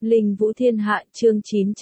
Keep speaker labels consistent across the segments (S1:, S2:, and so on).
S1: Linh Vũ Thiên Hạ chương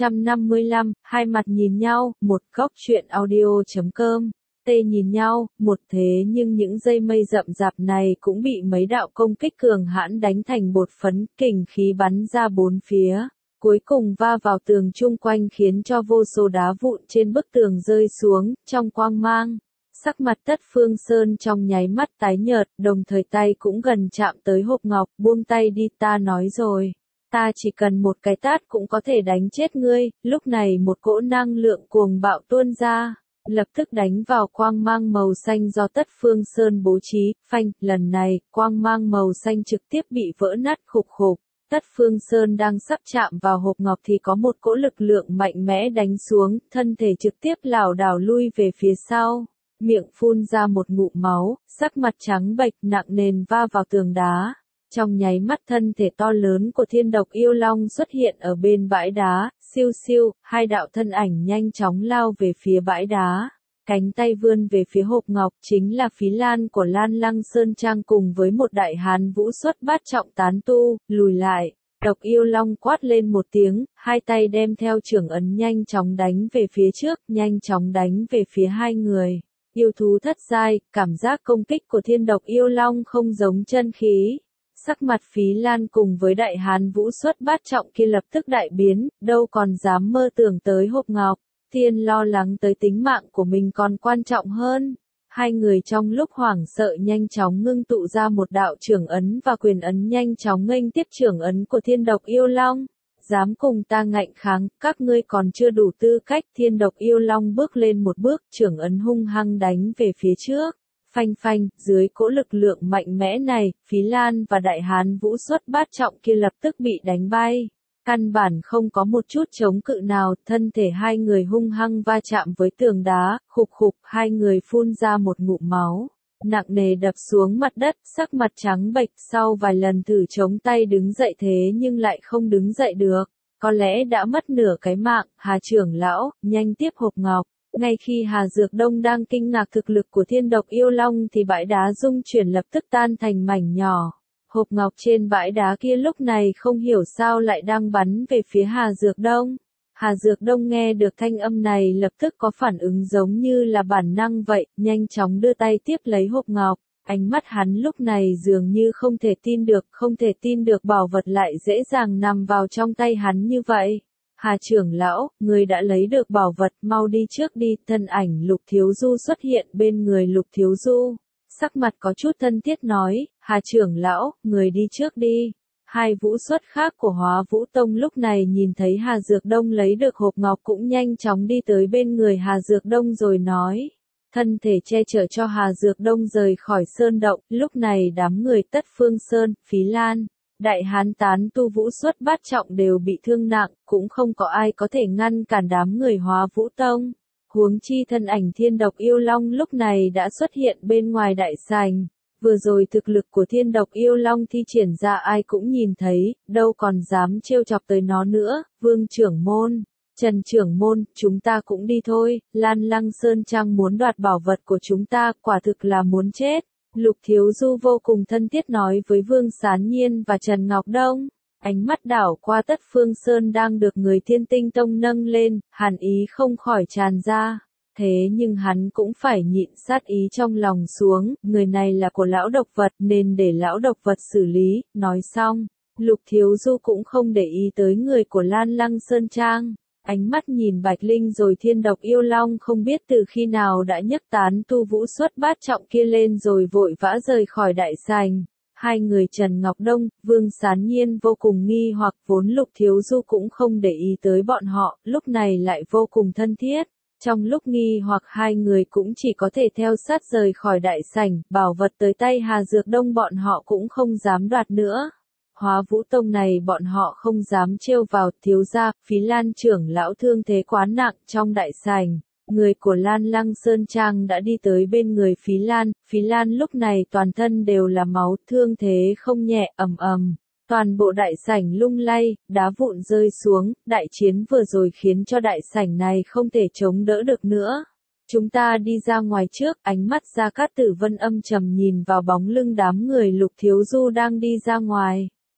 S1: 955, hai mặt nhìn nhau, một góc truyện audio.com. Tê nhìn nhau, một thế nhưng những dây mây rậm rạp này cũng bị mấy đạo công kích cường hãn đánh thành bột phấn, kình khí bắn ra bốn phía. Cuối cùng va vào tường chung quanh khiến cho vô số đá vụn trên bức tường rơi xuống, trong quang mang. Sắc mặt Tất Phương Sơn trong nháy mắt tái nhợt, đồng thời tay cũng gần chạm tới hộp ngọc, buông tay đi, ta nói rồi. Ta chỉ cần một cái tát cũng có thể đánh chết ngươi. Lúc này một cỗ năng lượng cuồng bạo tuôn ra, lập tức đánh vào quang mang màu xanh do Tất Phương Sơn bố trí, phanh, lần này, quang mang màu xanh trực tiếp bị vỡ nát khục khục. Tất Phương Sơn đang sắp chạm vào hộp ngọc thì có một cỗ lực lượng mạnh mẽ đánh xuống, thân thể trực tiếp lảo đảo lui về phía sau, miệng phun ra một ngụm máu, sắc mặt trắng bệch nặng nề va vào tường đá. Trong nháy mắt thân thể to lớn của Thiên Độc Yêu Long xuất hiện ở bên bãi đá, siêu siêu, hai đạo thân ảnh nhanh chóng lao về phía bãi đá. Cánh tay vươn về phía hộp ngọc chính là Phí Lan của Lan Lăng Sơn Trang cùng với một đại hán vũ xuất bát trọng tán tu, lùi lại. Độc Yêu Long quát lên một tiếng, hai tay đem theo chưởng ấn nhanh chóng đánh về phía trước, nhanh chóng đánh về phía hai người. Yêu thú thất giai, cảm giác công kích của Thiên Độc Yêu Long không giống chân khí. Sắc mặt Phí Lan cùng với đại hán vũ xuất bát trọng kia lập tức đại biến, đâu còn dám mơ tưởng tới hộp ngọc. Thiên lo lắng tới tính mạng của mình còn quan trọng hơn. Hai người trong lúc hoảng sợ nhanh chóng ngưng tụ ra một đạo chưởng ấn và quyền ấn nhanh chóng nghênh tiếp chưởng ấn của Thiên Độc Yêu Long. Dám cùng ta ngạnh kháng, các ngươi còn chưa đủ tư cách. Thiên Độc Yêu Long bước lên một bước, chưởng ấn hung hăng đánh về phía trước. Phanh phanh, dưới cỗ lực lượng mạnh mẽ này, Phí Lan và đại hán vũ xuất bát trọng kia lập tức bị đánh bay. Căn bản không có một chút chống cự nào, thân thể hai người hung hăng va chạm với tường đá, khục khục, hai người phun ra một ngụm máu, nặng nề đập xuống mặt đất, sắc mặt trắng bệch, sau vài lần thử chống tay đứng dậy thế nhưng lại không đứng dậy được, có lẽ đã mất nửa cái mạng. Hà trưởng lão, nhanh tiếp hộp ngọc. Ngay khi Hà Dược Đông đang kinh ngạc thực lực của Thiên Độc Yêu Long thì bãi đá rung chuyển lập tức tan thành mảnh nhỏ. Hộp ngọc trên bãi đá kia lúc này không hiểu sao lại đang bắn về phía Hà Dược Đông. Hà Dược Đông nghe được thanh âm này lập tức có phản ứng giống như là bản năng vậy, nhanh chóng đưa tay tiếp lấy hộp ngọc. Ánh mắt hắn lúc này dường như không thể tin được bảo vật lại dễ dàng nằm vào trong tay hắn như vậy. Hà trưởng lão, người đã lấy được bảo vật, mau đi trước đi. Thân ảnh Lục Thiếu Du xuất hiện bên người Lục Thiếu Du. Sắc mặt có chút thân thiết nói, Hà trưởng lão, người đi trước đi. Hai vũ xuất khác của Hóa Vũ Tông lúc này nhìn thấy Hà Dược Đông lấy được hộp ngọc cũng nhanh chóng đi tới bên người Hà Dược Đông rồi nói. Thân thể che chở cho Hà Dược Đông rời khỏi sơn động, lúc này đám người Tất Phương Sơn, Phí Lan, đại hán tán tu vũ xuất bát trọng đều bị thương nặng, cũng không có ai có thể ngăn cản đám người Hóa Vũ Tông. Huống chi thân ảnh Thiên Độc Yêu Long lúc này đã xuất hiện bên ngoài đại sảnh. Vừa rồi thực lực của Thiên Độc Yêu Long thi triển ra ai cũng nhìn thấy, đâu còn dám trêu chọc tới nó nữa. Vương trưởng môn, Trần trưởng môn, chúng ta cũng đi thôi. Lan Lăng Sơn Trang muốn đoạt bảo vật của chúng ta, quả thực là muốn chết. Lục Thiếu Du vô cùng thân thiết nói với Vương Sán Nhiên và Trần Ngọc Đông. Ánh mắt đảo qua Tất Phương Sơn đang được người Thiên Tinh Tông nâng lên, hàn ý không khỏi tràn ra. Thế nhưng hắn cũng phải nhịn sát ý trong lòng xuống, người này là của lão độc vật nên để lão độc vật xử lý. Nói xong, Lục Thiếu Du cũng không để ý tới người của Lan Lăng Sơn Trang. Ánh mắt nhìn Bạch Linh rồi Thiên Độc Yêu Long không biết từ khi nào đã nhấc tán tu vũ xuất bát trọng kia lên rồi vội vã rời khỏi đại sảnh. Hai người Trần Ngọc Đông, Vương Sán Nhiên vô cùng nghi hoặc, vốn Lục Thiếu Du cũng không để ý tới bọn họ, lúc này lại vô cùng thân thiết. Trong lúc nghi hoặc hai người cũng chỉ có thể theo sát rời khỏi đại sảnh, bảo vật tới tay Hà Dược Đông bọn họ cũng không dám đoạt nữa. Hóa Vũ Tông này bọn họ không dám trêu vào. Thiếu gia, Phí Lan trưởng lão thương thế quá nặng. Trong đại sảnh, người của Lan Lăng Sơn Trang đã đi tới bên người Phí Lan. Phí Lan lúc này toàn thân đều là máu, thương thế không nhẹ, ầm ầm. Toàn bộ đại sảnh lung lay, đá vụn rơi xuống. Đại chiến vừa rồi khiến cho đại sảnh này không thể chống đỡ được nữa. Chúng ta đi ra ngoài trước. Ánh mắt Gia Cát Tử Vân âm trầm nhìn vào bóng lưng đám người Lục Thiếu Du đang đi ra ngoài.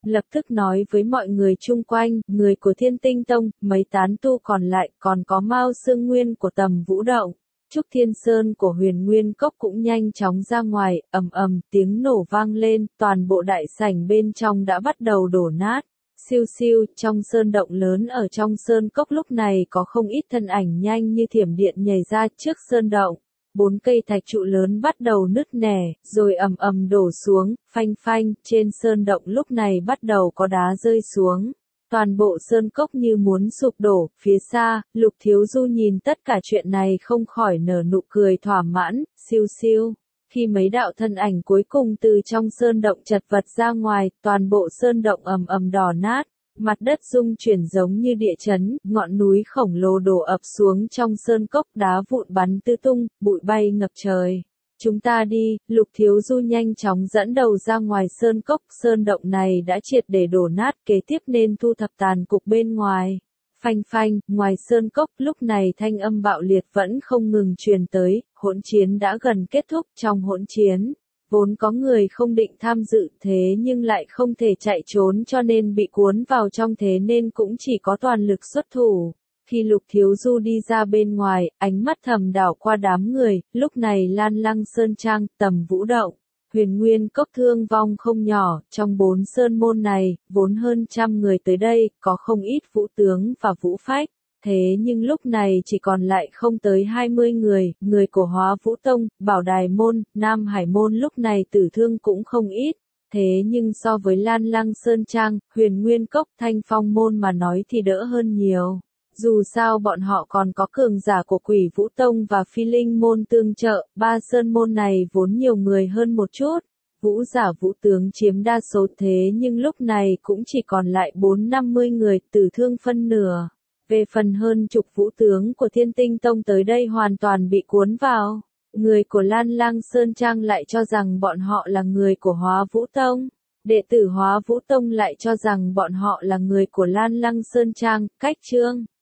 S1: lập tức nói với mọi người chung quanh, người của Thiên Tinh Tông, mấy tán tu còn lại, còn có Mao Sương Nguyên của Tầm Vũ Động. Trúc Thiên Sơn của Huyền Nguyên Cốc cũng nhanh chóng ra ngoài, ầm ầm, tiếng nổ vang lên, toàn bộ đại sảnh bên trong đã bắt đầu đổ nát. Siêu siêu, trong sơn động lớn ở trong sơn cốc lúc này có không ít thân ảnh nhanh như thiểm điện nhảy ra trước sơn động. 4 cây thạch trụ lớn bắt đầu nứt nẻ, rồi ầm ầm đổ xuống, phanh phanh, trên sơn động lúc này bắt đầu có đá rơi xuống. Toàn bộ sơn cốc như muốn sụp đổ, phía xa, Lục Thiếu Du nhìn tất cả chuyện này không khỏi nở nụ cười thỏa mãn, siêu siêu. Khi mấy đạo thân ảnh cuối cùng từ trong sơn động chật vật ra ngoài, toàn bộ sơn động ầm ầm đổ nát, mặt đất rung chuyển giống như địa chấn, ngọn núi khổng lồ đổ ập xuống trong sơn cốc, đá vụn bắn tứ tung, bụi bay ngập trời. Chúng ta đi, Lục Thiếu Du nhanh chóng dẫn đầu ra ngoài sơn cốc, sơn động này đã triệt để đổ nát, kế tiếp nên thu thập tàn cục bên ngoài. Phanh phanh, ngoài sơn cốc lúc này thanh âm bạo liệt vẫn không ngừng truyền tới, hỗn chiến đã gần kết thúc. Trong hỗn chiến, vốn có người không định tham dự thế nhưng lại không thể chạy trốn cho nên bị cuốn vào trong, thế nên cũng chỉ có toàn lực xuất thủ. Khi Lục Thiếu Du đi ra bên ngoài, ánh mắt thầm đảo qua đám người, lúc này Lan Lăng Sơn Trang, Tầm Vũ Động, Huyền Nguyên Cốc thương vong không nhỏ, trong 4 sơn môn này, vốn hơn 100 người tới đây, có không ít vũ tướng và vũ phách. Thế nhưng lúc này chỉ còn lại không tới 20 người, người của Hóa Vũ Tông, Bảo Đài Môn, Nam Hải Môn lúc này tử thương cũng không ít. Thế nhưng so với Lan Lăng Sơn Trang, Huyền Nguyên Cốc, Thanh Phong Môn mà nói thì đỡ hơn nhiều. Dù sao bọn họ còn có cường giả của Quỷ Vũ Tông và Phi Linh Môn tương trợ, 3 sơn môn này vốn nhiều người hơn một chút. Vũ giả vũ tướng chiếm đa số thế nhưng lúc này cũng chỉ còn lại 450 người, tử thương phân nửa. Về phần hơn chục vũ tướng của Thiên Tinh Tông tới đây hoàn toàn bị cuốn vào. Người của Lan Lăng Sơn Trang lại cho rằng bọn họ là người của Hóa Vũ Tông. Đệ tử Hóa Vũ Tông lại cho rằng bọn họ là người của Lan Lăng Sơn Trang, cách chương.